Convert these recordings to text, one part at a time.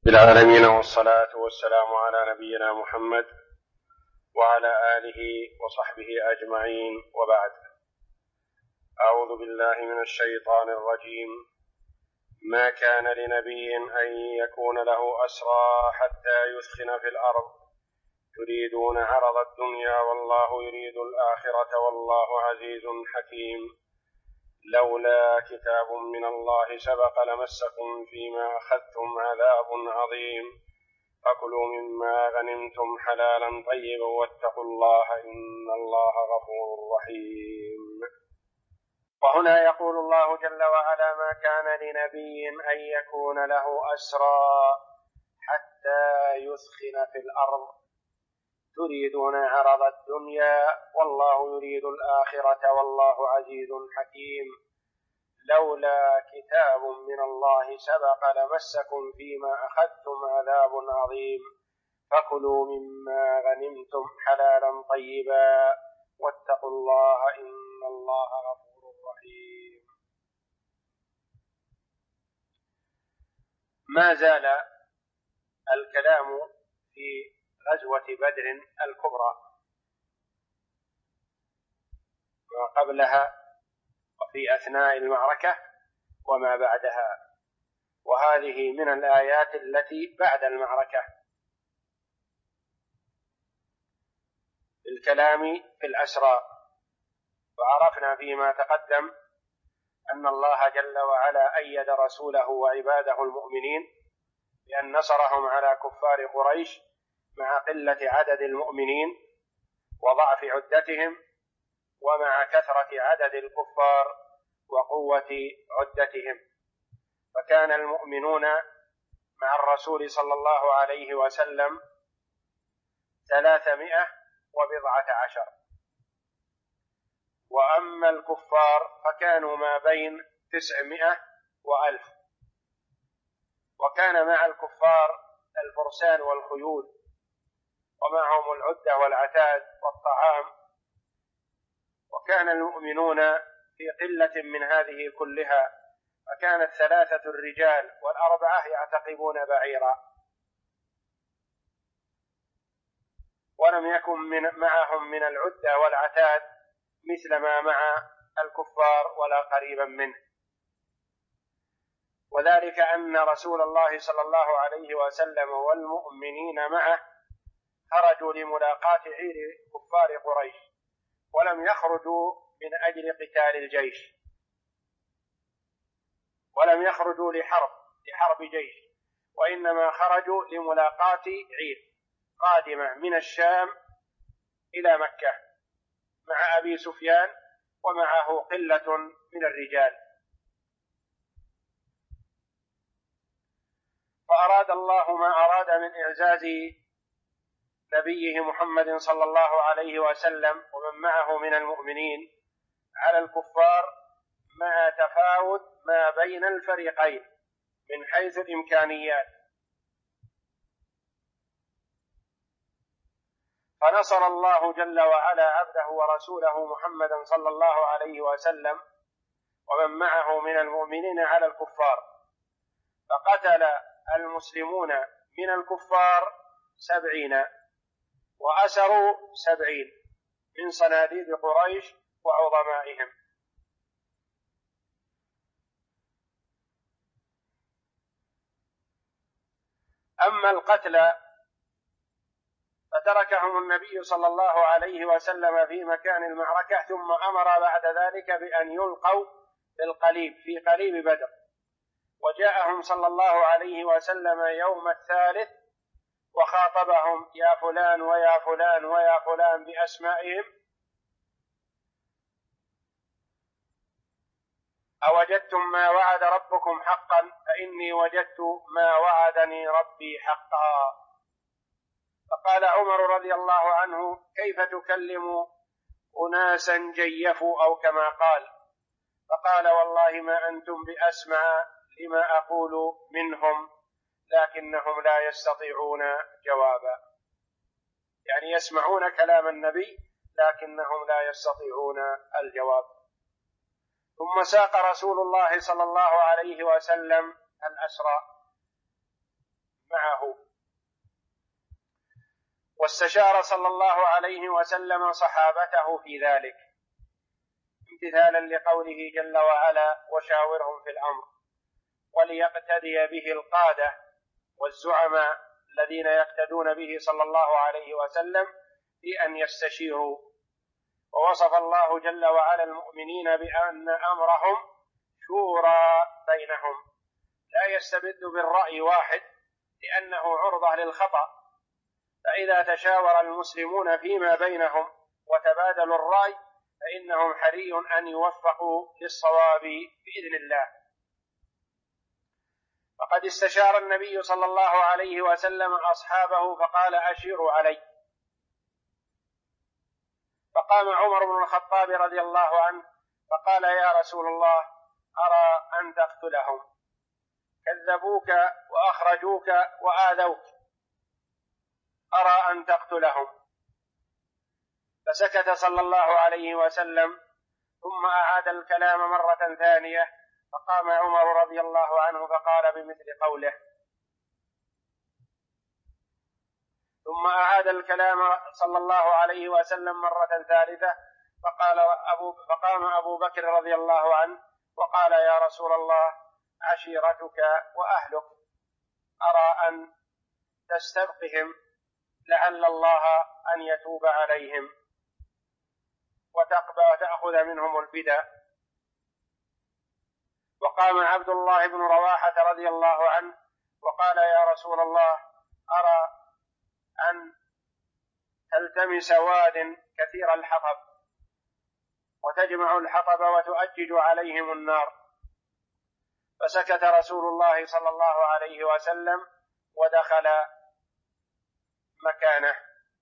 بالعالمين، والصلاة والسلام على نبينا محمد وعلى آله وصحبه أجمعين، وبعد. أعوذ بالله من الشيطان الرجيم. ما كان لنبي أن يكون له أسرى حتى يثخن في الأرض تريدون عرض الدنيا والله يريد الآخرة والله عزيز حكيم. لولا كتاب من الله سبق لمسكم فيما أخذتم عذاب عظيم، فكلوا مما غنمتم حلالا طيبا واتقوا الله إن الله غفور رحيم. وهنا يقول الله جل وعلا: ما كان لنبي أن يكون له أسرى حتى يثخن في الأرض تريدون عرض الدنيا والله يريد الآخرة والله عزيز حكيم. لولا كتاب من الله سبق لمسكم فيما أخذتم عذاب عظيم، فكلوا مما غنمتم حلالا طيبا واتقوا الله إن الله غفور رحيم. ما زال الكلام في غزوة بدر الكبرى ما قبلها وفي أثناء المعركة وما بعدها، وهذه من الآيات التي بعد المعركة الكلام في الأسرى. وعرفنا فيما تقدم أن الله جل وعلا أيد رسوله وعباده المؤمنين بأن نصرهم على كفار قريش مع قلة عدد المؤمنين وضعف عدتهم، ومع كثرة عدد الكفار وقوة عدتهم. فكان المؤمنون مع الرسول صلى الله عليه وسلم 310، وأما الكفار فكانوا ما بين 900 و1000. وكان مع الكفار الفرسان والخيول، ومعهم العدة والعتاد والطعام. وكان المؤمنون في قلة من هذه كلها، فكانت 3 الرجال و4 يعتقبون بعيرا، ولم يكن معهم من العدة والعتاد مثل ما مع الكفار ولا قريبا منه. وذلك أن رسول الله صلى الله عليه وسلم والمؤمنين معه خرجوا لملاقاة عير كفار قريش، ولم يخرجوا من أجل قتال الجيش، ولم يخرجوا لحرب جيش، وإنما خرجوا لملاقاة عير قادمة من الشام إلى مكة مع أبي سفيان ومعه قلة من الرجال. فأراد الله ما أراد من إعزاز نبيه محمد صلى الله عليه وسلم ومن معه من المؤمنين على الكفار مع تفاوت ما بين الفريقين من حيث الإمكانيات. فنصر الله جل وعلا عبده ورسوله محمدا صلى الله عليه وسلم ومن معه من المؤمنين على الكفار، فقتل المسلمون من الكفار 70 وأسروا 70 من صناديد قريش وعظمائهم. أما القتلى فتركهم النبي صلى الله عليه وسلم في مكان المعركة، ثم أمر بعد ذلك بأن يلقوا بالقليب في قليب بدر. وجاءهم صلى الله عليه وسلم يوم الثالث وخاطبهم: يا فلان ويا فلان ويا فلان بأسمائهم: أوجدتم ما وعد ربكم حقا؟ فإني وجدت ما وعدني ربي حقا. فقال عمر رضي الله عنه: كيف تكلم أناسا جيفوا، أو كما قال. فقال: والله ما أنتم بأسمع لما أقول منهم، لكنهم لا يستطيعون جوابا. يعني يسمعون كلام النبي لكنهم لا يستطيعون الجواب. ثم ساق رسول الله صلى الله عليه وسلم الأسرى مع واستشار صلى الله عليه وسلم صحابته في ذلك امتثالا لقوله جل وعلا وشاورهم في الأمر، وليقتدي به القادة والزعماء الذين يقتدون به صلى الله عليه وسلم في أن يستشيروا. ووصف الله جل وعلا المؤمنين بأن أمرهم شورى بينهم، لا يستبد بالرأي واحد لأنه عرضة للخطأ، فإذا تشاور المسلمون فيما بينهم وتبادلوا الرأي فإنهم حري أن يوفقوا للصواب بإذن الله. فقد استشار النبي صلى الله عليه وسلم أصحابه فقال أشيروا علي، فقام عمر بن الخطاب رضي الله عنه فقال يا رسول الله أرى أن تقتلهم، كذبوك وأخرجوك وآذوك، أرى أن تقتلهم. فسكت صلى الله عليه وسلم ثم أعاد الكلام مرة ثانية، فقام عمر رضي الله عنه فقال بمثل قوله، ثم أعاد الكلام صلى الله عليه وسلم مرة ثالثة، فقام أبو بكر رضي الله عنه وقال يا رسول الله عشيرتك وأهلك، أرى أن تستبقهم لعل الله أن يتوب عليهم وتأخذ منهم الفداء. وقام عبد الله بن رواحة رضي الله عنه وقال يا رسول الله أرى أن تلتمس واد كثير الحطب وتجمع الحطب وتؤجج عليهم النار. فسكت رسول الله صلى الله عليه وسلم ودخل مكانه.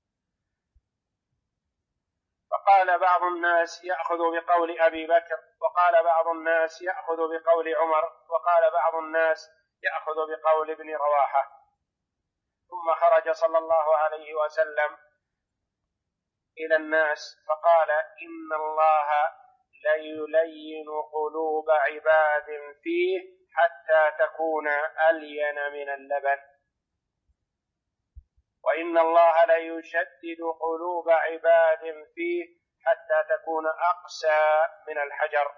فقال بعض الناس يأخذ بقول أبي بكر، وقال بعض الناس يأخذ بقول عمر، وقال بعض الناس يأخذ بقول ابن رواحة. ثم خرج صلى الله عليه وسلم إلى الناس فقال إن الله ليلين قلوب عباد فيه حتى تكون ألين من اللبن، وإن الله ليشدد قلوب عباد فيه حتى تكون أقسى من الحجر.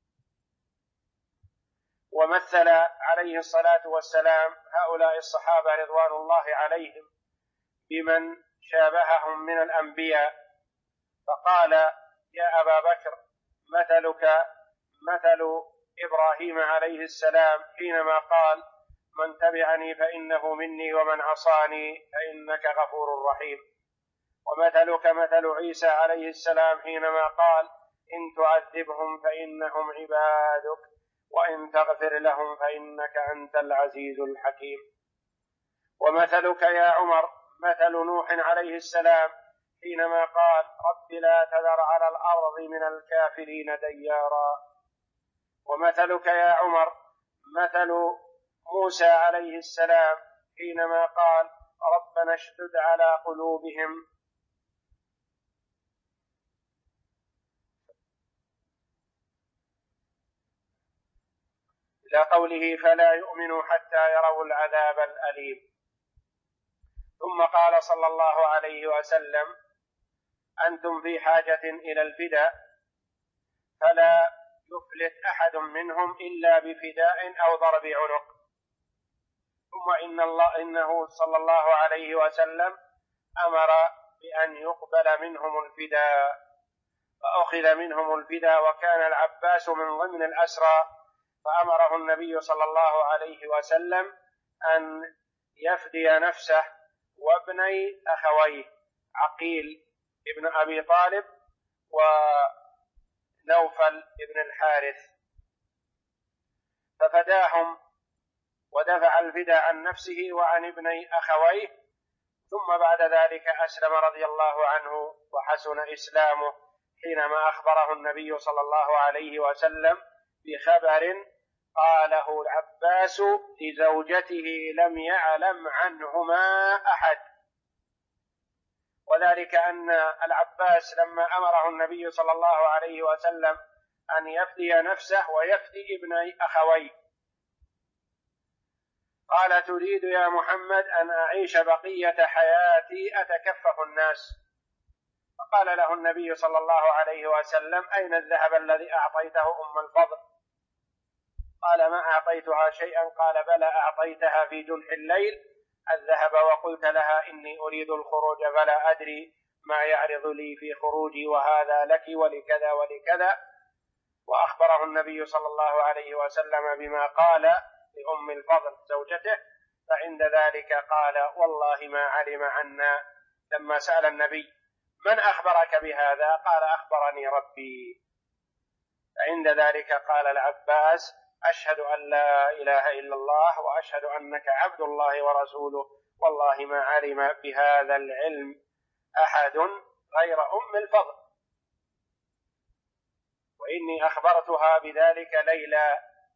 ومثل عليه الصلاة والسلام هؤلاء الصحابة رضوان الله عليهم بمن شابههم من الأنبياء، فقال يا أبا بكر مثلك مثل إبراهيم عليه السلام حينما قال من تبعني فإنه مني ومن عصاني فإنك غفور رحيم، ومثلك مثل عيسى عليه السلام حينما قال إن تعذبهم فإنهم عبادك وإن تغفر لهم فإنك أنت العزيز الحكيم. ومثلك يا عمر مثل نوح عليه السلام حينما قال رب لا تذر على الأرض من الكافرين ديارا. ومثلك يا عمر مثل موسى عليه السلام حينما قال ربنا اشدد على قلوبهم إلى قوله فلا يؤمنوا حتى يروا العذاب الأليم. ثم قال صلى الله عليه وسلم أنتم في حاجة إلى الفداء فلا يفلت أحد منهم إلا بفداء أو ضرب عنق. ثم إنه صلى الله عليه وسلم أمر بأن يقبل منهم الفداء، فأخذ منهم الفداء وكان العباس من ضمن الأسرى، فأمره النبي صلى الله عليه وسلم أن يفدي نفسه وابني أخويه عقيل ابن أبي طالب ونوفل ابن الحارث، ففداهم ودفع الفداء عن نفسه وعن ابني أخويه. ثم بعد ذلك أسلم رضي الله عنه وحسن إسلامه حينما أخبره النبي صلى الله عليه وسلم بخبر قاله العباس لزوجته لم يعلم عنهما أحد، وذلك أن العباس لما أمره النبي صلى الله عليه وسلم أن يفدي نفسه ويفدي ابني أخويه، قال: تريد يا محمد أن أعيش بقية حياتي أتكفف الناس؟ فقال له النبي صلى الله عليه وسلم: أين الذهب الذي أعطيته أم الفضل؟ قال: ما أعطيتها شيئا. قال: بلى، أعطيتها في جنح الليل الذهب وقلت لها إني أريد الخروج فلا أدري ما يعرض لي في خروجي، وهذا لك ولكذا ولكذا. وأخبره النبي صلى الله عليه وسلم بما قال لأم الفضل زوجته. فعند ذلك قال: والله ما علم عنا. لما سأل النبي: من أخبرك بهذا؟ قال: أخبرني ربي. فعند ذلك قال العباس: أشهد أن لا إله إلا الله وأشهد أنك عبد الله ورسوله، والله ما علم بهذا العلم أحد غير أم الفضل، وإني أخبرتها بذلك ليلى.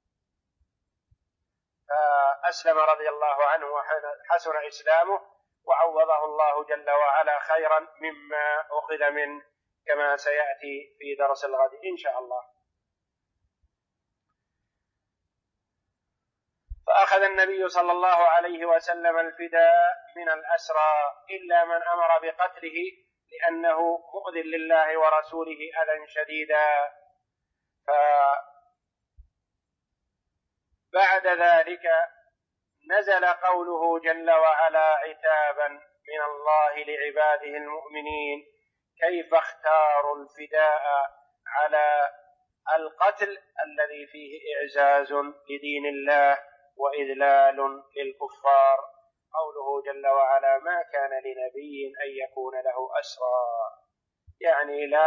فأسلم رضي الله عنه وحسن إسلامه، وعوضه الله جل وعلا خيرا مما أخذ منه، كما سيأتي في درس الغد إن شاء الله. فأخذ النبي صلى الله عليه وسلم الفداء من الأسرى إلا من أمر بقتله لأنه مؤذ لله ورسوله أذى شديدا. فبعد ذلك نزل قوله جل وعلا عتابا من الله لعباده المؤمنين: كيف اختاروا الفداء على القتل الذي فيه إعزاز لدين الله وإذلال للكفار. قوله جل وعلا: ما كان لنبي أن يكون له أسرى، يعني لا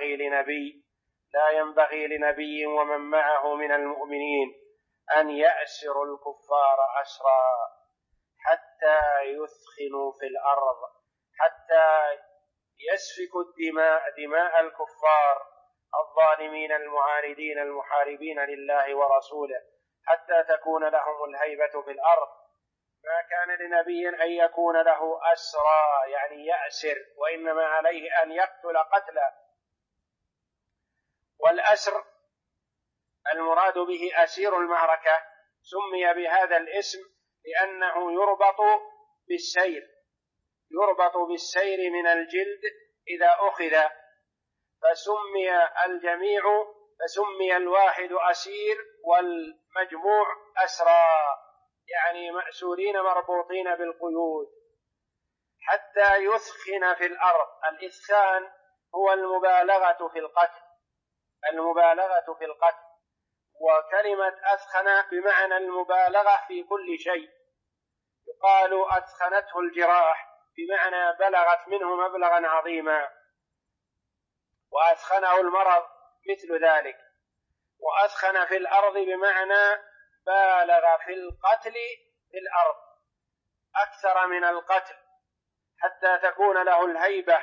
ينبغي لنبي ومن معه من المؤمنين أن يأسروا الكفار أسرى حتى يثخنوا في الأرض، حتى يسفكوا دماء الكفار الظالمين المعاندين المحاربين لله ورسوله، حتى تكون لهم الهيبة في الأرض. ما كان لنبي أن يكون له أسرى يعني يأسر، وإنما عليه أن يقتل قتلا. والأسر المراد به أسير المعركة، سمي بهذا الاسم لأنه يربط بالسير من الجلد إذا أخذ، فسمي الواحد أسير والمجموع أسرى، يعني مأسورين مربوطين بالقيود. حتى يثخن في الأرض، الإثخان هو المبالغة في القتل، وكلمة أثخن بمعنى المبالغة في كل شيء. يقال أثخنته الجراح بمعنى بلغت منه مبلغا عظيما، وأثخنه المرض مثل ذلك. وأثخن في الأرض بمعنى بالغ في القتل في الأرض أكثر من القتل حتى تكون له الهيبة.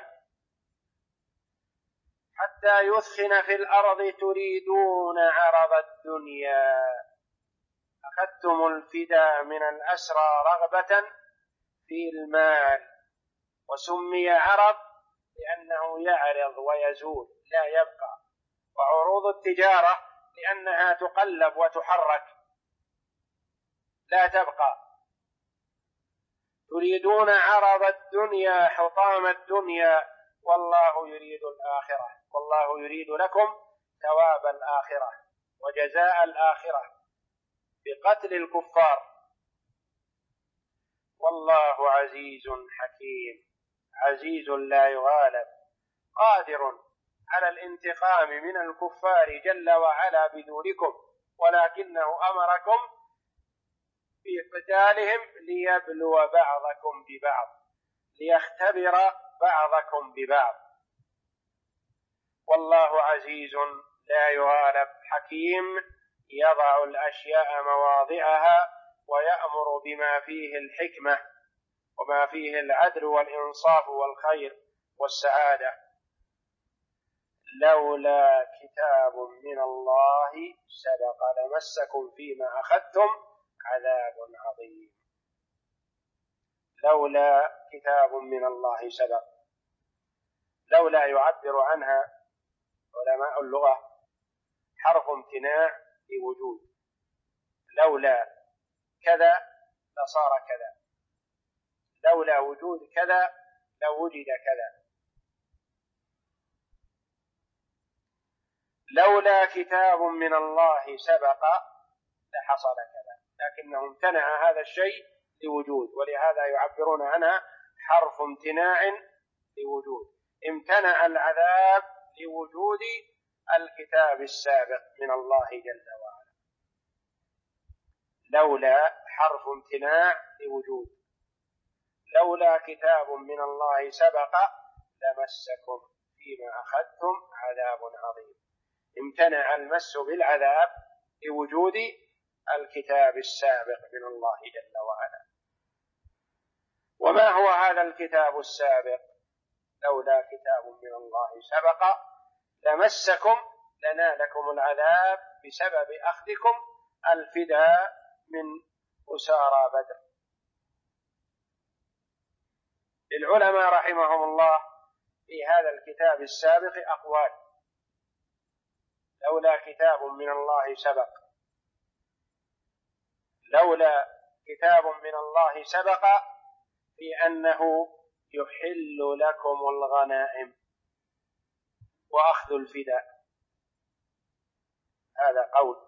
حتى يثخن في الأرض تريدون عرض الدنيا. أخذتم الفداء من الأسرى رغبة في المال، وسمي عرض لأنه يعرض ويزول لا يبقى، وعروض التجارة لأنها تقلب وتحرك لا تبقى. تريدون عرض الدنيا حطام الدنيا والله يريد الآخرة، والله يريد لكم ثواب الآخرة وجزاء الآخرة بقتل الكفار. والله عزيز حكيم، عزيز لا يغالب، قادر على الانتقام من الكفار جل وعلا بدونكم، ولكنه أمركم بقتالهم ليبلو بعضكم ببعض، ليختبر بعضكم ببعض. والله عزيز لا يغالب حكيم، يضع الأشياء مواضعها ويأمر بما فيه الحكمة وما فيه العدل والإنصاف والخير والسعادة. لولا كتاب من الله سبق لمسكم فيما أخذتم عذاب عظيم. لولا كتاب من الله سبق. لولا يعبر عنها علماء اللغة حرف امتناع لوجود. لولا كذا لصار كذا، لولا وجود كذا لوجد كذا، لولا كتاب من الله سبق لحصل كذا، لكنه امتنع هذا الشيء لوجود، ولهذا يعبرون عنها حرف امتناع لوجود. امتنع العذاب لوجود الكتاب السابق من الله جل وعلا. لولا حرف امتناع لوجود، لولا كتاب من الله سبق لمسكم فيما أخذتم عذاب عظيم. امتنع المس بالعذاب لوجود الكتاب السابق من الله جل وعلا. وما هو هذا الكتاب السابق؟ لولا كتاب من الله سبق لمسكم، لنالكم العذاب بسبب أخذكم الفداء من أسارى بدر. للعلماء رحمهم الله في هذا الكتاب السابق أقوال. لولا كتاب من الله سبق، لولا كتاب من الله سبق في أنه يحل لكم الغنائم وأخذ الفداء، هذا قول،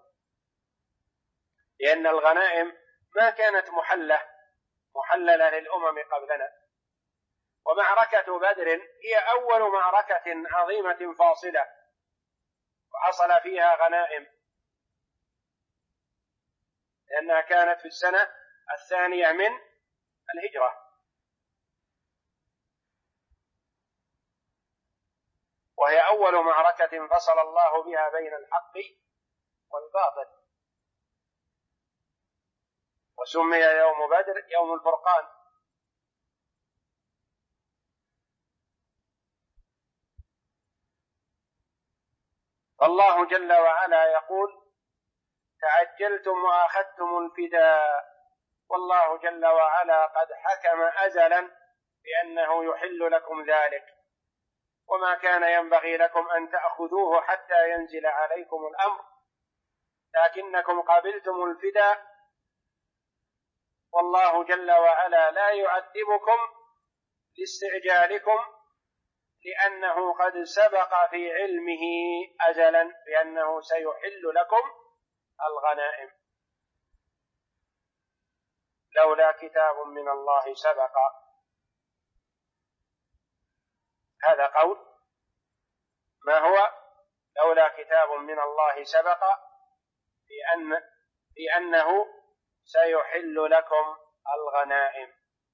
لأن الغنائم ما كانت محللة للأمم قبلنا، ومعركة بدر هي أول معركة عظيمة فاصلة وحصل فيها غنائم، لأنها كانت في السنة الثانية من الهجرة، وهي أول معركة فصل الله بها بين الحق والباطل، وسمي يوم بدر يوم الفرقان. الله جل وعلا يقول: تعجلتم وأخذتم الفداء، والله جل وعلا قد حكم أزلا بأنه يحل لكم ذلك، وما كان ينبغي لكم أن تأخذوه حتى ينزل عليكم الأمر، لكنكم قبلتم الفداء، والله جل وعلا لا يعذبكم لاستعجالكم، لأنه قد سبق في علمه أزلا بأنه سيحل لكم الغنائم. لولا كتاب من الله سبق، هذا قول. ما هو؟ لولا كتاب من الله سبق في أنه سيحل لكم الغنائم.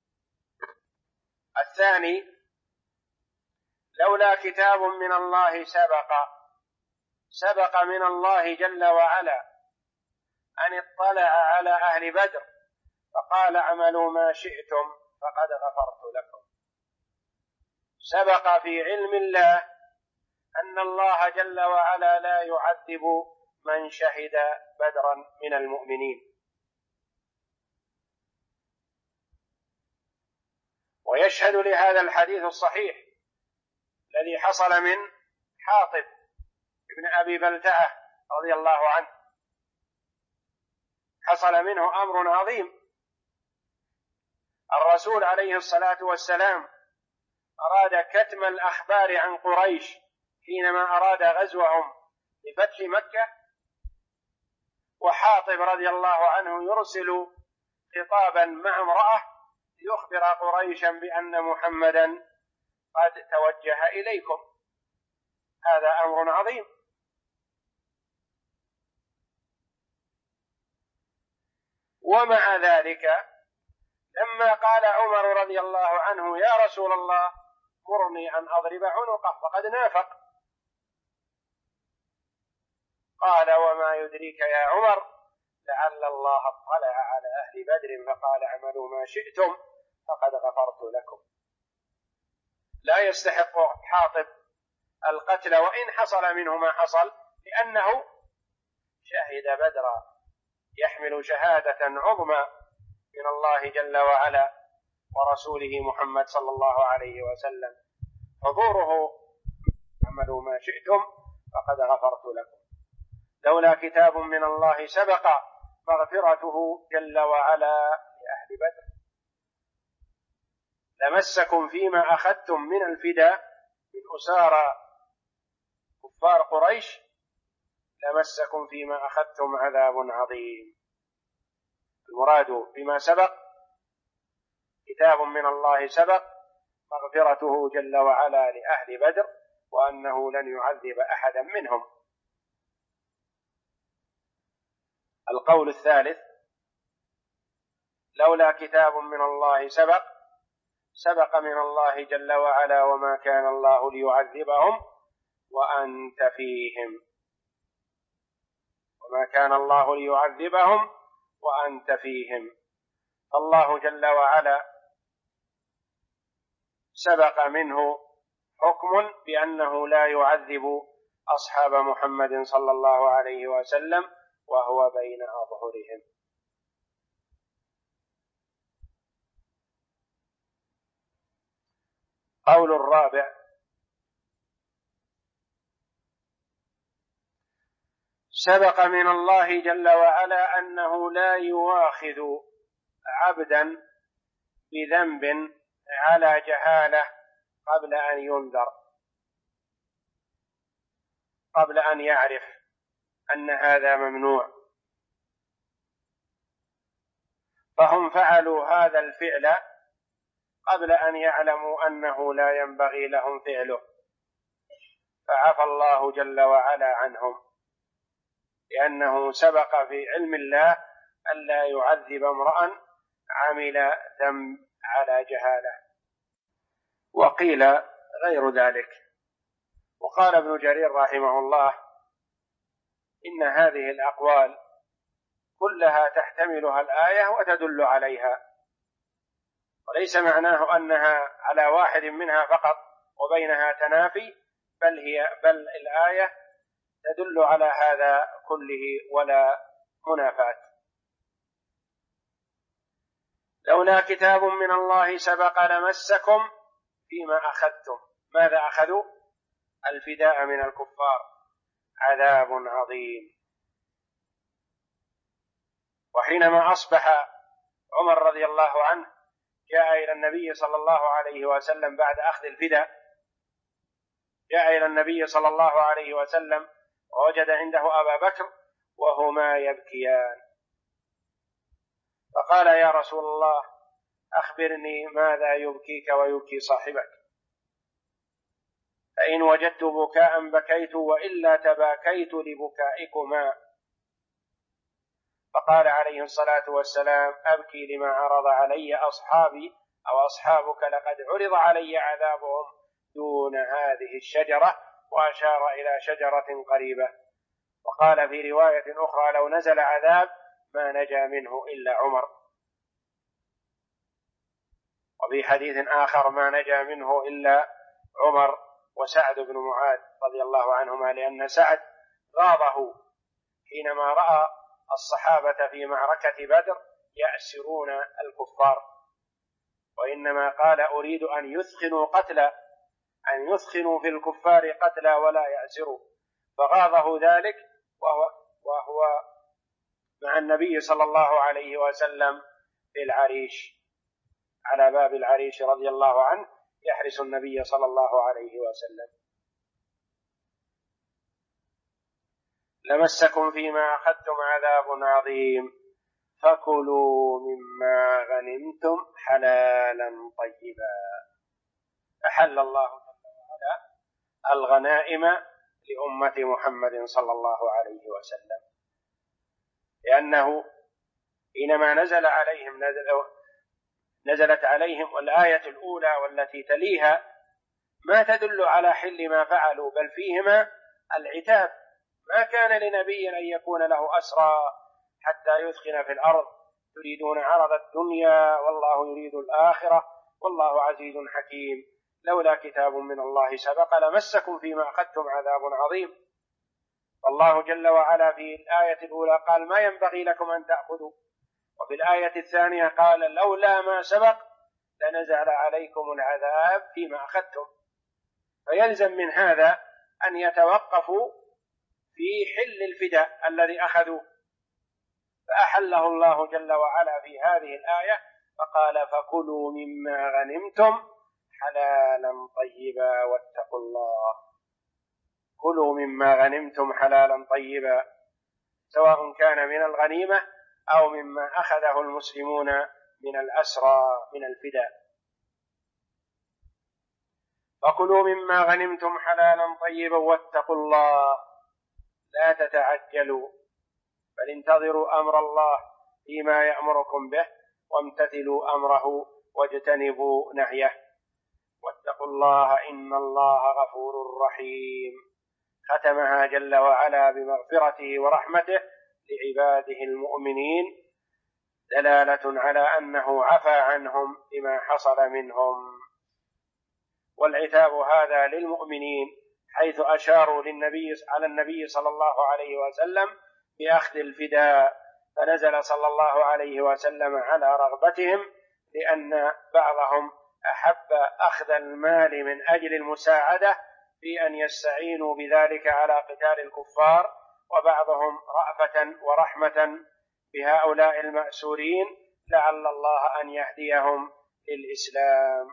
الثاني: لولا كتاب من الله سبق من الله جل وعلا أن اطلع على أهل بدر فقال: اعملوا ما شئتم فقد غفرت لكم. سبق في علم الله أن الله جل وعلا لا يعذب من شهد بدرا من المؤمنين. ويشهد لهذا الحديث الصحيح الذي حصل من حاطب ابن أبي بلتعة رضي الله عنه، حصل منه أمر عظيم. الرسول عليه الصلاة والسلام أراد كتم الأخبار عن قريش حينما أراد غزوهم لفتح مكة، وحاطب رضي الله عنه يرسل خطابا مع امرأة ليخبر قريشا بأن محمدا قد توجه إليكم. هذا أمر عظيم. ومع ذلك لما قال عمر رضي الله عنه: يا رسول الله مرني أن أضرب عنقه فقد نافق، قال: وما يدريك يا عمر لعل الله اطلع على أهل بدر فقال: اعملوا ما شئتم فقد غفرت لكم. لا يستحق حاطب القتل وإن حصل منه ما حصل، لأنه شهد بدرا، يحمل شهادة عظمى من الله جل وعلا ورسوله محمد صلى الله عليه وسلم. حضوره: اعملوا ما شئتم فقد غفرت لكم. لولا كتاب من الله سبق مغفرته جل وعلا لأهل بدر. لمسكم فيما أخذتم من الفداء من أسارى كفار قريش، لمسكم فيما أخذتم عذاب عظيم. المراد بما سبق كتاب من الله سبق مغفرته جل وعلا لأهل بدر، وأنه لن يعذب أحدا منهم. القول الثالث: لولا كتاب من الله سبق من الله جل وعلا وما كان الله ليعذبهم وأنت فيهم، وما كان الله ليعذبهم وأنت فيهم. فالله جل وعلا سبق منه حكم بأنه لا يعذب أصحاب محمد صلى الله عليه وسلم وهو بين أظهرهم. قول الرابع: سبق من الله جل وعلا أنه لا يؤاخذ عبدا بذنب على جهالة قبل أن ينذر، قبل أن يعرف أن هذا ممنوع، فهم فعلوا هذا الفعل قبل أن يعلموا أنه لا ينبغي لهم فعله، فعفى الله جل وعلا عنهم، لأنه سبق في علم الله ألا يعذب امرأ عمل ذنب على جهالة. وقيل غير ذلك. وقال ابن جرير رحمه الله: إن هذه الأقوال كلها تحتملها الآية وتدل عليها، وليس معناه أنها على واحد منها فقط وبينها تنافي، بل الآية تدل على هذا كله ولا منافاة. لولا كتاب من الله سبق لمسكم فيما أخذتم. ماذا أخذوا؟ الفداء من الكفار، عذاب عظيم. وحينما أصبح عمر رضي الله عنه جاء إلى النبي صلى الله عليه وسلم بعد أخذ الفداء، جاء إلى النبي صلى الله عليه وسلم ووجد عنده أبا بكر وهما يبكيان، فقال: يا رسول الله، أخبرني ماذا يبكيك ويبكي صاحبك؟ فإن وجدت بكاء بكيت وإلا تباكيت لبكائكما. فقال عليه الصلاة والسلام: أبكي لما عرض علي أصحابي أو أصحابك، لقد عرض علي عذابهم دون هذه الشجرة، وأشار إلى شجرة قريبة. وقال في رواية أخرى: لو نزل عذاب ما نجا منه إلا عمر. وفي حديث آخر: ما نجا منه إلا عمر وسعد بن معاذ رضي الله عنهما، لأن سعد غاضه حينما رأى الصحابة في معركة بدر يأسرون الكفار، وإنما قال: أريد أن يثخنوا في الكفار قتلا ولا يأسروا، فغاضه ذلك وهو مع النبي صلى الله عليه وسلم في العريش، على باب العريش رضي الله عنه، يحرس النبي صلى الله عليه وسلم. لمسكم فيما أخذتم عذاب عظيم فكلوا مما غنمتم حلالا طيبا. أحل الله جل وعلا الغنائم لأمة محمد صلى الله عليه وسلم، لأنه حينما نزلت عليهم الآية الأولى والتي تليها ما تدل على حل ما فعلوا، بل فيهما العتاب. ما كان لنبي أن يكون له أسرى حتى يثخن في الأرض، تريدون عرض الدنيا والله يريد الآخرة والله عزيز حكيم. لولا كتاب من الله سبق لمسكم فيما أخذتم عذاب عظيم. والله جل وعلا في الآية الأولى قال: ما ينبغي لكم أن تأخذوا، وفي الآية الثانية قال: لولا ما سبق لنزل عليكم العذاب فيما أخذتم. فيلزم من هذا أن يتوقفوا في حل الفداء الذي أخذوا، فأحله الله جل وعلا في هذه الآية فقال فكلوا مما غنمتم حلالا طيبا واتقوا الله. كلوا مما غنمتم حلالا طيبا، سواء كان من الغنيمة أو مما أخذه المسلمون من الأسرى من الفداء. فكلوا مما غنمتم حلالا طيبا واتقوا الله لا تتعجلوا بل انتظروا أمر الله فيما يأمركم به وامتثلوا أمره واجتنبوا نهيه واتقوا الله إن الله غفور رحيم. ختمها جل وعلا بمغفرته ورحمته لعباده المؤمنين دلالة على أنه عفى عنهم بما حصل منهم. والعتاب هذا للمؤمنين حيث أشاروا على النبي صلى الله عليه وسلم بأخذ الفداء، فنزل صلى الله عليه وسلم على رغبتهم لأن بعضهم أحب أخذ المال من أجل المساعدة في أن يستعينوا بذلك على قتال الكفار، وبعضهم رأفة ورحمة بهؤلاء المأسورين لعل الله أن يهديهم للإسلام.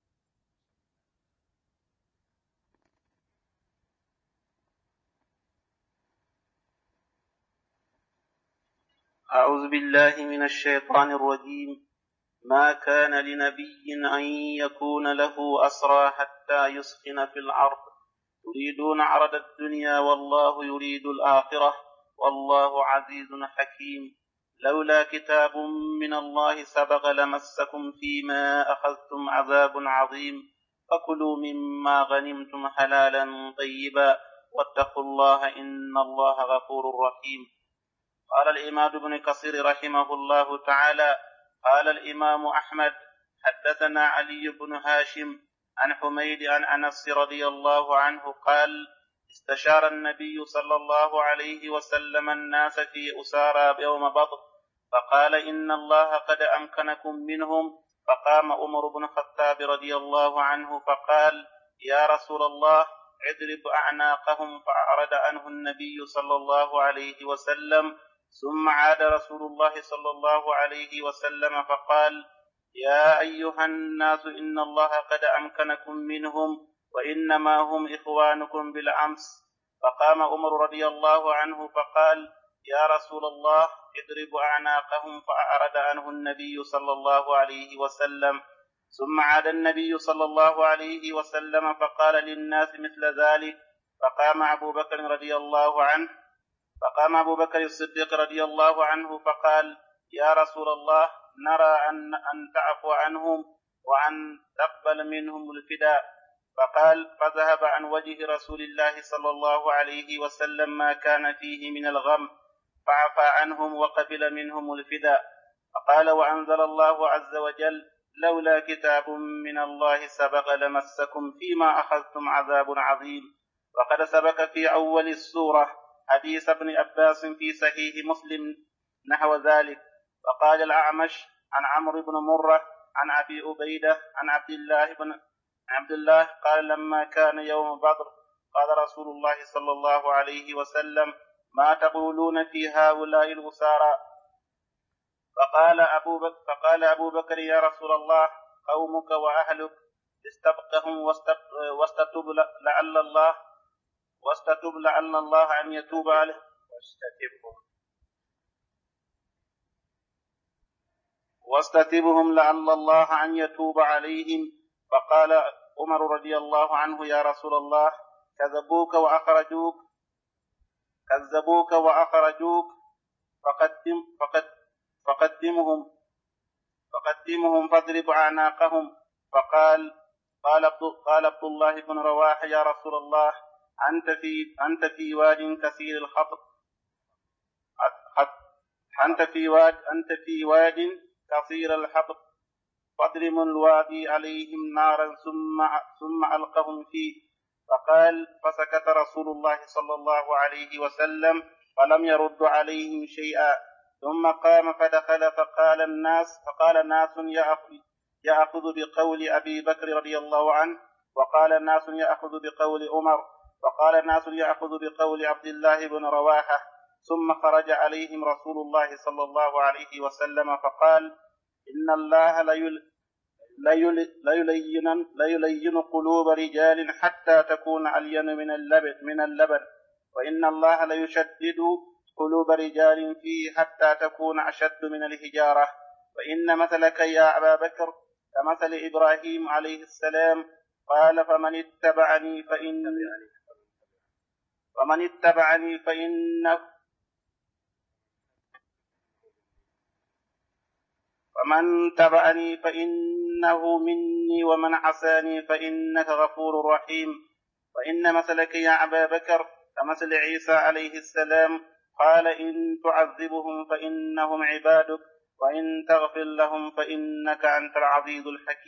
أعوذ بالله من الشيطان الرجيم. ما كان لنبي أن يكون له أسرى حتى يسخن في الأرض يريدون عرض الدنيا والله يريد الآخرة والله عزيز حكيم. لولا كتاب من الله سبق لمسكم فيما أخذتم عذاب عظيم فكلوا مما غنمتم حلالا طيبا واتقوا الله إن الله غفور رحيم. قال الإمام ابن كثير رحمه الله تعالى قال الإمام أحمد حدثنا علي بن هاشم عن حميد عن أنس رضي الله عنه قال استشار النبي صلى الله عليه وسلم الناس في أسارى يوم بدر فقال إن الله قد أمكنكم منهم، فقام عمر بن الخطاب رضي الله عنه فقال يا رسول الله اضرب أعناقهم، فأعرض عنه النبي صلى الله عليه وسلم. ثم عاد رسول الله صلى الله عليه وسلم فقال يا أيها الناس إن الله قد أمكنكم منهم وإنما هم إخوانكم بالأمس. فقام عمر رضي الله عنه فقال يا رسول الله اضرب أعناقهم، فأعرض عنه النبي صلى الله عليه وسلم. ثم عاد النبي صلى الله عليه وسلم فقال للناس مثل ذلك. فقام أبو بكر الصديق رضي الله عنه فقال يا رسول الله نرى أن تعفو عنهم وأن تقبل منهم الفداء. فقال فذهب عن وجه رسول الله صلى الله عليه وسلم ما كان فيه من الغم فعفى عنهم وقبل منهم الفداء. فقال وأنزل الله عز وجل لولا كتاب من الله سبق لمسكم فيما أخذتم عذاب عظيم. وقد سبق في أول السورة حديث ابن عباس في صحيح مسلم نحو ذلك. وقال الأعمش عن عمرو بن مرة عن أبي عبيدة عن عبد الله قال لما كان يوم بدر قال رسول الله صلى الله عليه وسلم ما تقولون في هؤلاء الأسارى؟ فقال أبو بكر يا رسول الله قومك وأهلك استبقهم واستتب لعل الله أن يتوب عليه واستتبهم لعل الله أن يتوب عليهم. فقال عمر رضي الله عنه يا رسول الله كذبوك وأخرجوك فقدمهم فاضرب أعناقهم. قال عبد الله بن رواحة يا رسول الله أنت في واد كثير الخطب كثير الحطب فاضرم الوادي عليهم نارا ثم ألقهم فيه. فقال فسكت رسول الله صلى الله عليه وسلم فلم يرد عليهم شيئا. ثم قام فدخل فقال ناس يأخذ بقول أبي بكر رضي الله عنه، وقال ناس يأخذ بقول عمر، وقال ناس يأخذ بقول عبد الله بن رواحة. ثم خرج عليهم رسول الله صلى الله عليه وسلم فقال إن الله ليلين قلوب رجال حتى تكون ألين من اللبن وإن الله ليشدد قلوب رجال فيه حتى تكون أشد من الحجارة وإن مثلك يا أبا بكر كمثل إبراهيم عليه السلام قال فمن تبعني فإنه مني ومن عصاني فإنك غفور رحيم وإن مثلك يا أبا بكر كمثل عيسى عليه السلام قال إن تعذبهم فإنهم عبادك وإن تغفر لهم فإنك أنت العزيز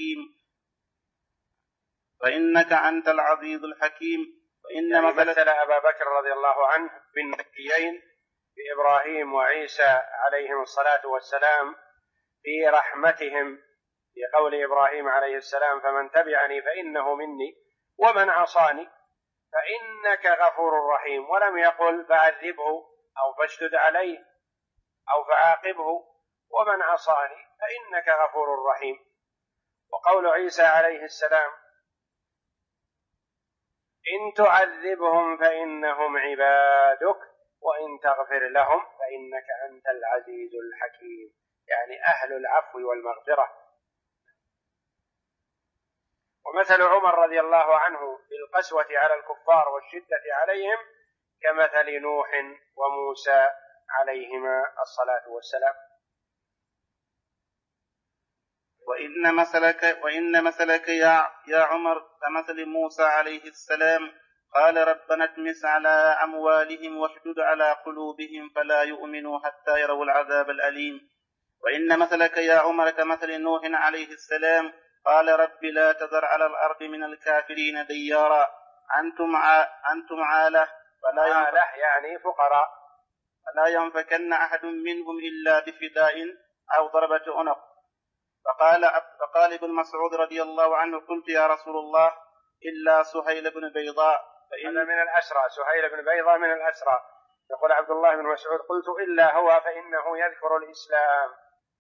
الحكيم وإن مثل أبا بكر رضي الله عنه بالنبيين بإبراهيم وعيسى عليهم الصلاة والسلام في رحمتهم في قول إبراهيم عليه السلام فمن تبعني فإنه مني ومن عصاني فإنك غفور رحيم، ولم يقل فعذبه أو فاشدد عليه أو فعاقبه، ومن عصاني فإنك غفور رحيم. وقول عيسى عليه السلام إن تعذبهم فإنهم عبادك وإن تغفر لهم فإنك أنت العزيز الحكيم، يعني أهل العفو والمغفرة. ومثل عمر رضي الله عنه بالقسوة على الكفار والشدة عليهم كمثل نوح وموسى عليهما الصلاة والسلام. وإن مثلك يا عمر كمثل موسى عليه السلام قال ربنا اطمس على أموالهم واشدد على قلوبهم فلا يؤمنوا حتى يروا العذاب الأليم. وإن مثلك يا عمر كمثل نوح عليه السلام قال رب لا تذر على الأرض من الكافرين ديارا أنتم عالة يعني فقراء فلا ينفكن أحد منهم إلا بفداء أو ضربة عنق. فقال ابن مسعود رضي الله عنه قلت يا رسول الله إلا سهيل بن بيضاء هذا من الأسرى، سهيل بن بيضاء من الأسرى. يقول عبد الله بن مسعود قلت إلا هو فإنه يذكر الإسلام.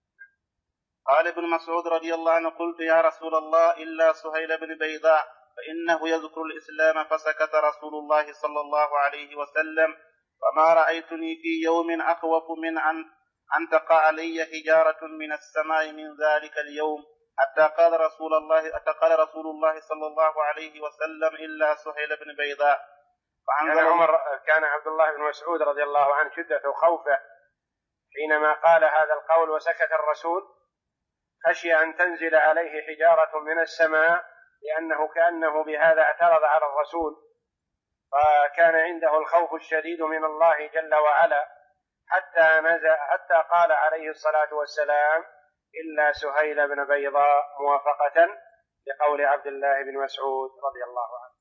قال ابن مسعود رضي الله عنه قلت يا رسول الله إلا سهيل بن بيضاء فإنه يذكر الإسلام. فسكت رسول الله صلى الله عليه وسلم وما رأيتني في يوم أخوف من أن تقع علي حجارة من السماء من ذلك اليوم حتى قال رسول الله صلى الله عليه وسلم إلا سهيل بن بيضاء. كان عبد الله بن مسعود رضي الله عنه شدة خوفه حينما قال هذا القول وسكت الرسول، خشي أن تنزل عليه حجارة من السماء، لأنه كأنه بهذا اعترض على الرسول، فكان عنده الخوف الشديد من الله جل وعلا حتى قال عليه الصلاة والسلام إلا سهيل بن بيضاء موافقة لقول عبد الله بن مسعود رضي الله عنه.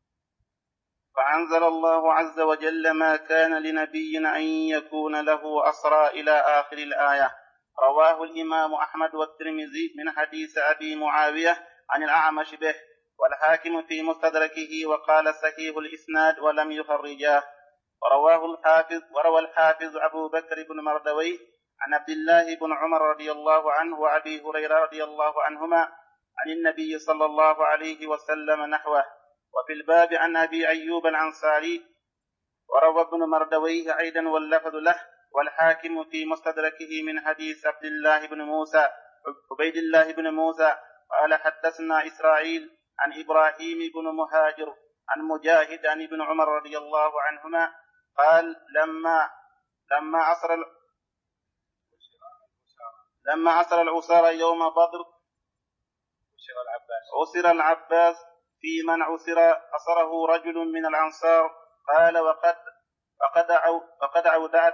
فأنزل الله عز وجل ما كان لنبي أن يكون له أسرى إلى آخر الآية. رواه الإمام أحمد والترمذي من حديث أبي معاوية عن الأعمش به، والحاكم في مستدركه وقال صحيح الإسناد ولم يخرجاه. وروى الحافظ أبو بكر بن مردويه عن عبد الله بن عمر رضي الله عنه وأبي هريرة رضي الله عنهما عن النبي صلى الله عليه وسلم نحوه. وفي الباب عن أبي أيوب الأنصاري. وروى ابن مردويه أيضا واللفظ له، والحاكم في مستدركه من حديث عبيد الله بن موسى قال حدثنا إسرائيل عن إبراهيم بن مهاجر عن مجاهد عن ابن عمر رضي الله عنهما قال لما عصر العصارى يوم بدر عصر العباس في من عصره رجل من الأنصار قال وقد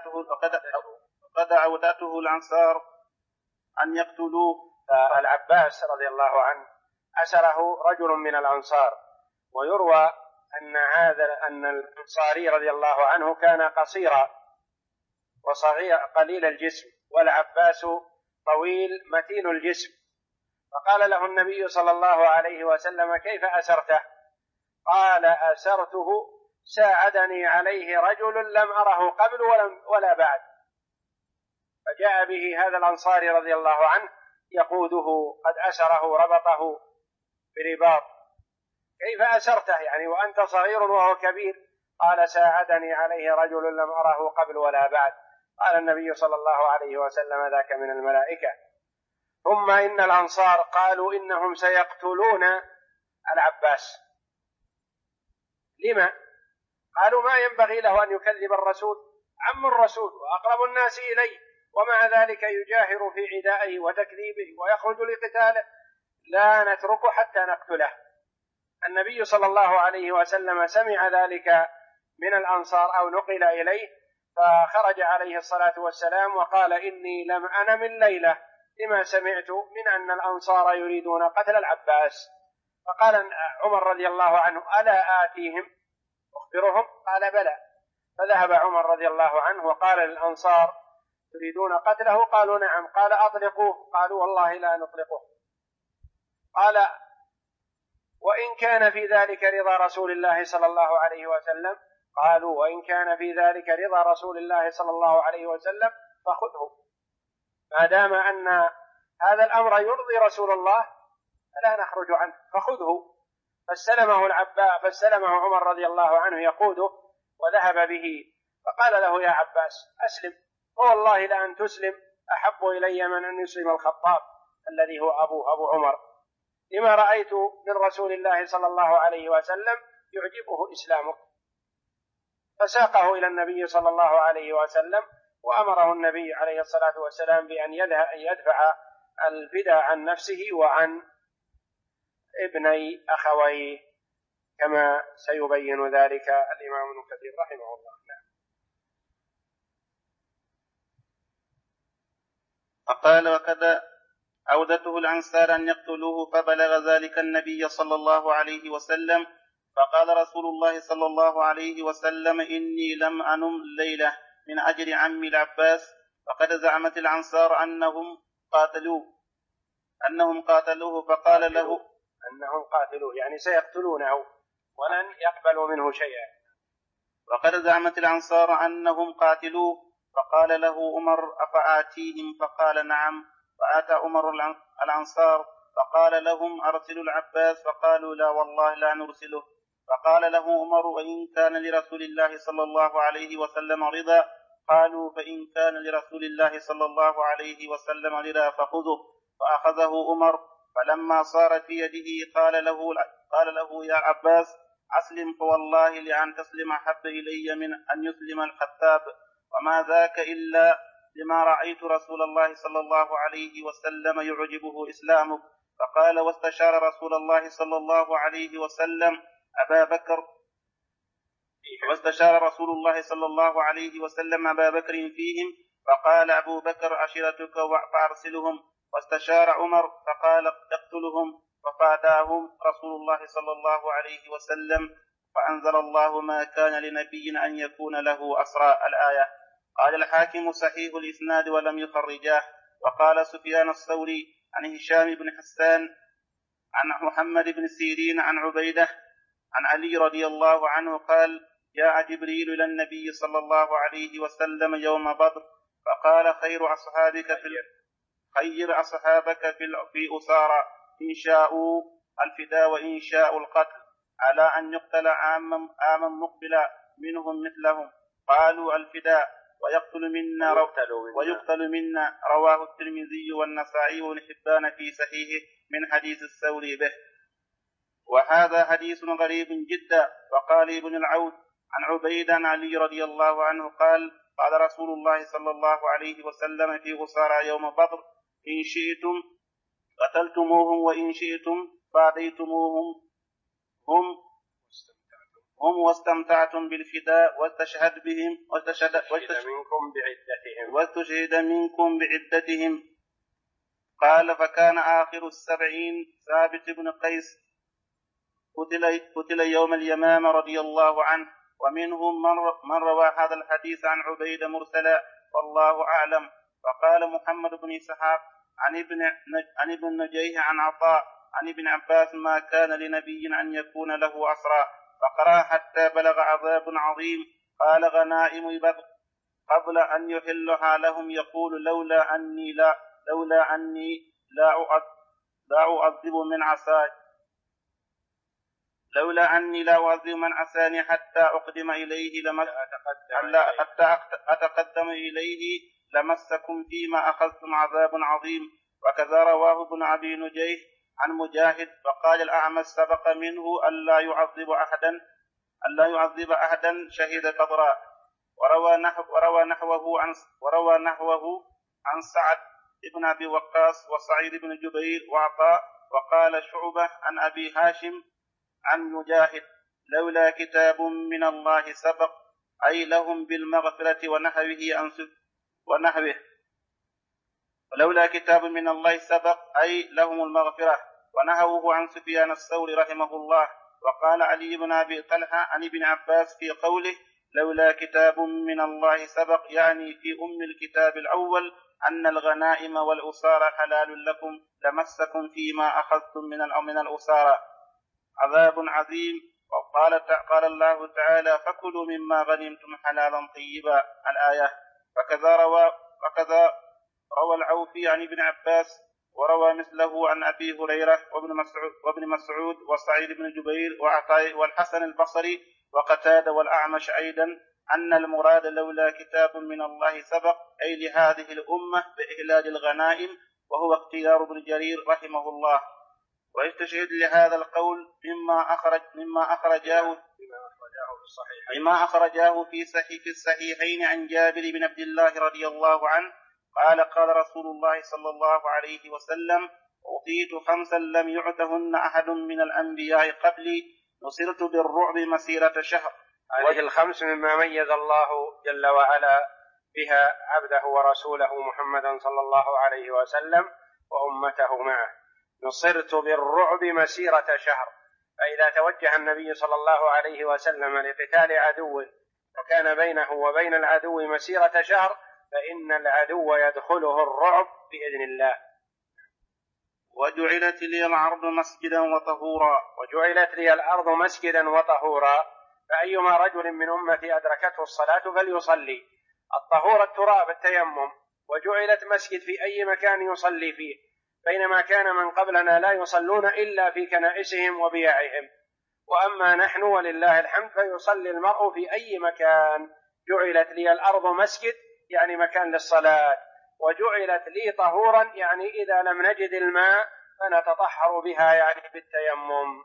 أودعته الأنصار أن يقتلوه. العباس رضي الله عنه أسره رجل من الأنصار، ويروى أن الأنصاري رضي الله عنه كان قصيرا وصغير قليل الجسم، والعباس طويل متين الجسم، فقال له النبي صلى الله عليه وسلم كيف أسرته؟ قال أسرته ساعدني عليه رجل لم أره قبل ولا بعد. فجاء به هذا الأنصاري رضي الله عنه يقوده، قد أسره ربطه برباط. كيف أسرته يعني وأنت صغير وهو كبير؟ قال ساعدني عليه رجل لم أره قبل ولا بعد. قال النبي صلى الله عليه وسلم ذاك من الملائكة. ثم إن الأنصار قالوا إنهم سيقتلون العباس. لما؟ قالوا ما ينبغي له أن يكذب الرسول، عم الرسول وأقرب الناس إليه، ومع ذلك يجاهر في عدائه وتكذيبه ويخرج لقتاله، لا نتركه حتى نقتله. النبي صلى الله عليه وسلم سمع ذلك من الأنصار أو نقل إليه، فخرج عليه الصلاة والسلام وقال إني لم أنم الليلة لما سمعت من أن الأنصار يريدون قتل العباس. فقال عمر رضي الله عنه ألا آتيهم أخبرهم؟ قال بلى. فذهب عمر رضي الله عنه وقال للأنصار تريدون قتله؟ قالوا نعم. قال أطلقوه. قالوا والله لا نطلقه. قال وإن كان في ذلك رضا رسول الله صلى الله عليه وسلم؟ قالوا وإن كان في ذلك رضا رسول الله صلى الله عليه وسلم فخذه، ما دام أن هذا الأمر يرضي رسول الله فلا نخرج عنه، فخذه. فاستلمه عمر رضي الله عنه يقوده وذهب به، فقال له يا عباس أسلم، فوالله لأن تسلم أحب إلي من أن يسلم الخطاب الذي هو أبو عمر، لما رأيت من رسول الله صلى الله عليه وسلم يعجبه إسلامك. فساقه إلى النبي صلى الله عليه وسلم، وأمره النبي عليه الصلاة والسلام بأن يدفع الفداء عن نفسه وعن ابني أخويه، كما سيبين ذلك الإمام ابن كثير رحمه الله. فقال وكذا عودته الأنصار أن يقتلوه، فبلغ ذلك النبي صلى الله عليه وسلم، فقال رسول الله صلى الله عليه وسلم إني لم أنم الليلة من أجل عمي العباس، فقد زعمت الأنصار أنهم قاتلوه فقال له أنهم قاتلوه يعني سيقتلونه ولن يقبلوا منه شيئا. وقد زعمت الأنصار أنهم قاتلوه، فقال له عمر أفآتيهم؟ فقال نعم. فأتى عمر الأنصار فقال لهم أرسلوا العباس، فقالوا لا والله لا نرسله. فقال له عمر وإن كان لرسول الله صلى الله عليه وسلم رضا؟ قالوا فإن كان لرسول الله صلى الله عليه وسلم رضا فخذه. فأخذه عمر، فلما صار في يده قال له يا عباس أسلم، فوالله لأن تسلم أحب إلي من أن يسلم الخطاب، وما ذاك إلا لما رأيت رسول الله صلى الله عليه وسلم يعجبه إسلامك. فقال واستشار رسول الله صلى الله عليه وسلم أبا بكر فيهم، فقال أبو بكر عشيرتك فأرسلهم. واستشار عمر فقال اقتلهم، ففاداهم رسول الله صلى الله عليه وسلم، فأنزل الله ما كان لنبي أن يكون له أسرى الآية. قال الحاكم صحيح الإسناد ولم يخرجاه. وقال سفيان الثوري عن هشام بن حسان عن محمد بن سيرين عن عبيدة عن علي رضي الله عنه قال جاء جبريل إلى النبي صلى الله عليه وسلم يوم بدر فقال خير أصحابك في أسارى إن شاءوا الفداء وإن شاءوا القتل، على أن يقتل عاما مقبلا منهم مثلهم. قالوا الفداء ويقتل منا. رواه الترمذي والنسائي وابن حبان في صحيحه من حديث الثوري به. وهذا حديث غريب جدا. وقال ابن العود عن عبيد عن علي رضي الله عنه قال قال رسول الله صلى الله عليه وسلم في أسارى يوم بدر إن شئتم قتلتموهم وإن شئتم فاديتموهم هم واستمتعتم بالفداء واستشهد منكم بعدتهم. قال فكان آخر 70 ثابت بن قيس قتل يوم اليمامة رضي الله عنه، ومنهم من روى هذا الحديث عن عبيد مرسلا والله أعلم. فقال محمد بن إسحاق عن ابن نجيه عن عطاء عن ابن عباس ما كان لنبي أن يكون له أسرى فقرأ حتى بلغ عذاب عظيم. قال غنائم بدر قبل أن يحلها لهم يقول لولا أني لا أعذب من عساني حتى أقدم إليه لمسكم فيما أخذتم عذاب عظيم. وكذا رواه ابن أبي نجيح عن مجاهد وقال الأعمش سبق منه ألا يعذب أحدا شهد بدرا. وروى نحوه عن سعد بن أبي وقاص وسعيد بن جبير وعطاء. وقال شعبة عن أبي هاشم عن مجاهد لولا كتاب من الله سبق أي لهم بالمغفرة ونحوه ولولا كتاب من الله سبق أي لهم المغفرة ونهوه عن سفيان الثوري رحمه الله. وقال علي بن أبي طلحة عن ابن عباس في قوله لولا كتاب من الله سبق يعني في الكتاب الأول أن الغنائم والأسارى حلال لكم لمسكم فيما أخذتم من الأسارى عذاب عظيم. قال الله تعالى فكلوا مما غنمتم حلالا طيبا الآية. وكذا روى العوفي عن ابن عباس وروى مثله عن أبي هريرة وابن مسعود وسعيد بن جبير وعطاء والحسن البصري وقتادة والأعمش أيضا أن المراد لولا كتاب من الله سبق أي لهذه الأمة بإهلال الغنائم وهو اختيار ابن جرير رحمه الله. ويستشهد لهذا القول مما أخرجاه في الصحيحين عن جابر بن عبد الله رضي الله عنه قال رسول الله صلى الله عليه وسلم أعطيت 5 لم يعطهن أحد من الأنبياء قبلي نصرت بالرعب مسيرة شهر. هذه ال5 مما ميز الله جل وعلا بها عبده ورسوله محمدا صلى الله عليه وسلم وأمته معه. نصرت بالرعب مسيرة شهر. فإذا توجه النبي صلى الله عليه وسلم لقتال عدو وكان بينه وبين العدو مسيرة شهر فإن العدو يدخله الرعب بإذن الله. وجعلت لي الأرض مسجدا وطهورا فأيما رجل من أمتي أدركته الصلاة فليصلي. الطهور التراب التيمم وجعلت مسجد في أي مكان يصلي فيه بينما كان من قبلنا لا يصلون إلا في كنائسهم وبياعهم. وأما نحن ولله الحمد فيصلي المرء في أي مكان. جعلت لي الأرض مسجد يعني مكان للصلاة وجعلت لي طهورا يعني إذا لم نجد الماء فنتطهر بها يعني بالتيمم.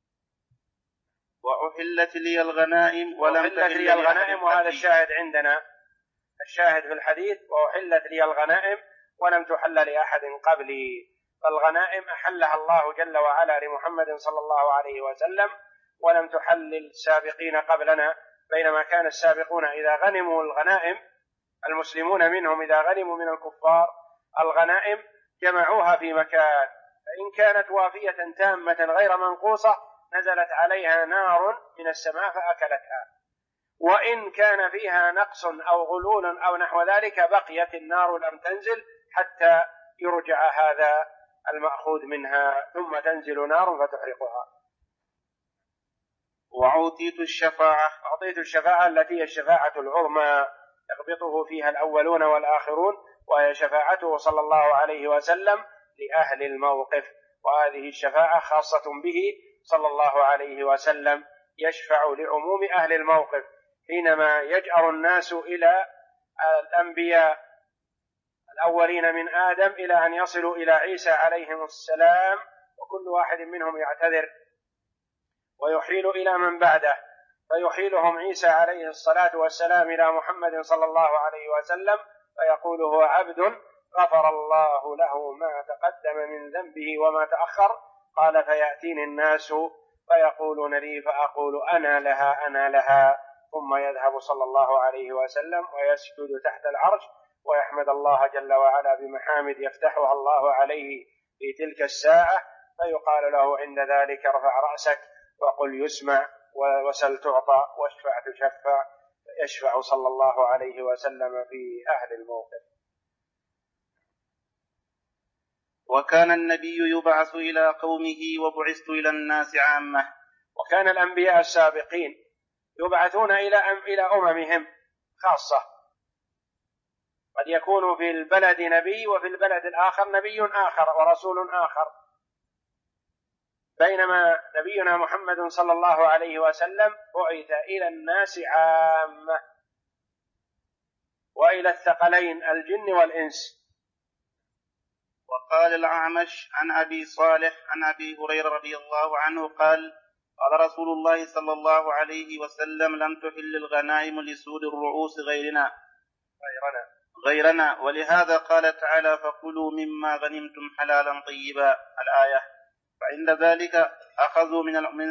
وأحلت لي الغنائم وهذا الشاهد عندنا الشاهد في الحديث وأحلت لي الغنائم ولم تحل لأحد قبلي. فالغنائم أحلها الله جل وعلا لمحمد صلى الله عليه وسلم ولم تحل للسابقين قبلنا بينما كان السابقون إذا غنموا الغنائم المسلمون منهم إذا غنموا من الكفار الغنائم جمعوها في مكان فإن كانت وافية تامة غير منقوصة نزلت عليها نار من السماء فأكلتها وإن كان فيها نقص أو غلول أو نحو ذلك بقيت النار لم تنزل حتى يرجع هذا المأخوذ منها ثم تنزل نار فتحرقها. وأعطيت الشفاعة التي هي الشفاعة العظمى يغبطه فيها الأولون والآخرون وهي شفاعته صلى الله عليه وسلم لأهل الموقف. وهذه الشفاعة خاصة به صلى الله عليه وسلم يشفع لعموم أهل الموقف حينما يجأر الناس إلى الأنبياء الأولين من آدم إلى أن يصلوا إلى عيسى عليه السلام وكل واحد منهم يعتذر ويحيل إلى من بعده فيحيلهم عيسى عليه الصلاة والسلام إلى محمد صلى الله عليه وسلم فيقول هو عبد غفر الله له ما تقدم من ذنبه وما تأخر. قال فيأتيني الناس فيقولون لي فأقول أنا لها ثم يذهب صلى الله عليه وسلم ويسجد تحت العرش ويحمد الله جل وعلا بمحامد يفتحها الله عليه في تلك الساعة فيقال له عند ذلك ارفع رأسك وقل يسمع وسل تعطى واشفع تشفع يشفع صلى الله عليه وسلم في أهل الموقف. وكان النبي يبعث إلى قومه وبعثت إلى الناس عامة وكان الأنبياء السابقين يبعثون إلى أممهم خاصة، قد يكون في البلد نبي وفي البلد الآخر نبي آخر ورسول آخر، بينما نبينا محمد صلى الله عليه وسلم بعث إلى الناس عامة وإلى الثقلين الجن والإنس. وقال الأعمش عن أبي صالح عن أبي هريرة رضي الله عنه قال قال رسول الله صلى الله عليه وسلم لم تحل الغنائم لسود الرؤوس غيرنا ولهذا قال تعالى فكلوا مما غنمتم حلالا طيبا الآية. فعند ذلك أخذوا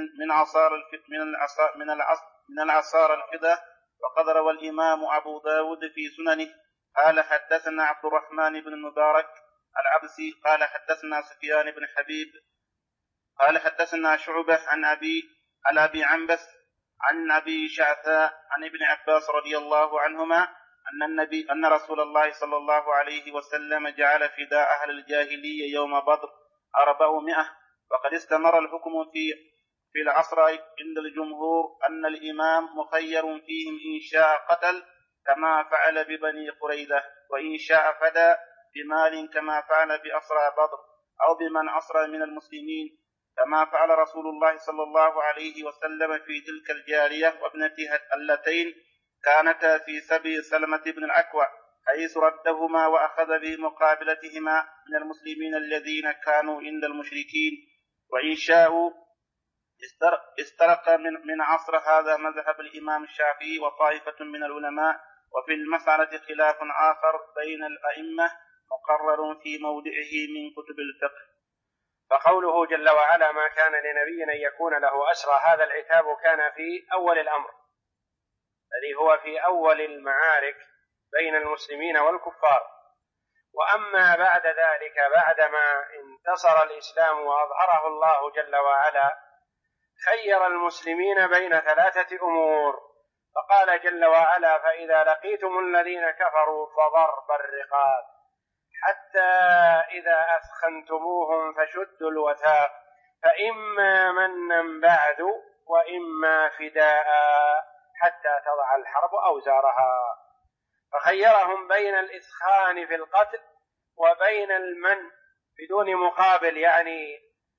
من العصار الفضة. وقد روى الإمام أبو داود في سننه قال حدثنا عبد الرحمن بن المبارك العبسي قال حدثنا سفيان بن حبيب قال حدثنا شعبة عن أبي عنبس عن أبي شعثاء عن ابن عباس رضي الله عنهما أن رسول الله صلى الله عليه وسلم جعل فداء أهل الجاهلية يوم بدر 400. وقد استمر الحكم في العصر عند الجمهور أن الإمام مخير فيهم إن شاء قتل كما فعل ببني قريظة، وإن شاء فدى بمال كما فعل بأسرى بدر أو بمن أسرى من المسلمين، كما فعل رسول الله صلى الله عليه وسلم في تلك الجارية وابنتها اللتين كانتا في سبي سلمة بن الأكوع، حيث ردهما وأخذ بمقابلتهما من المسلمين الذين كانوا عند المشركين. وإن شاءوا استرق من عصر هذا مذهب الإمام الشافعي وطائفة من العلماء. وفي المسألة خلاف آخر بين الأئمة مقرر في موضعه من كتب الفقه. فقوله جل وعلا ما كان لنبي أن يكون له أسرى، هذا العتاب كان في أول الأمر الذي هو في أول المعارك بين المسلمين والكفار. وأما بعد ذلك بعدما انتصر الإسلام وأظهره الله جل وعلا خير المسلمين بين 3 أمور، فقال جل وعلا فإذا لقيتم الذين كفروا فضرب الرقاب حتى إذا أثخنتموهم فشدوا الوثاق فإما منا بعد وإما فداء حتى تضع الحرب أوزارها. فخيرهم بين الإثخان في القتل وبين المن بدون مقابل، يعني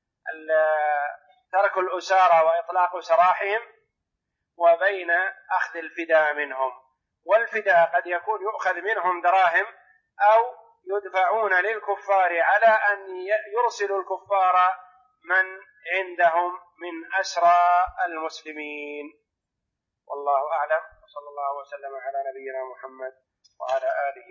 ترك الأسارى وإطلاق سراحهم، وبين أخذ الفداء منهم. والفداء قد يكون يؤخذ منهم دراهم أو يدفعون للكفار على أن يرسلوا الكفار من عندهم من أسرى المسلمين. والله أعلم، وصلى الله وسلم على نبينا محمد وعلى آله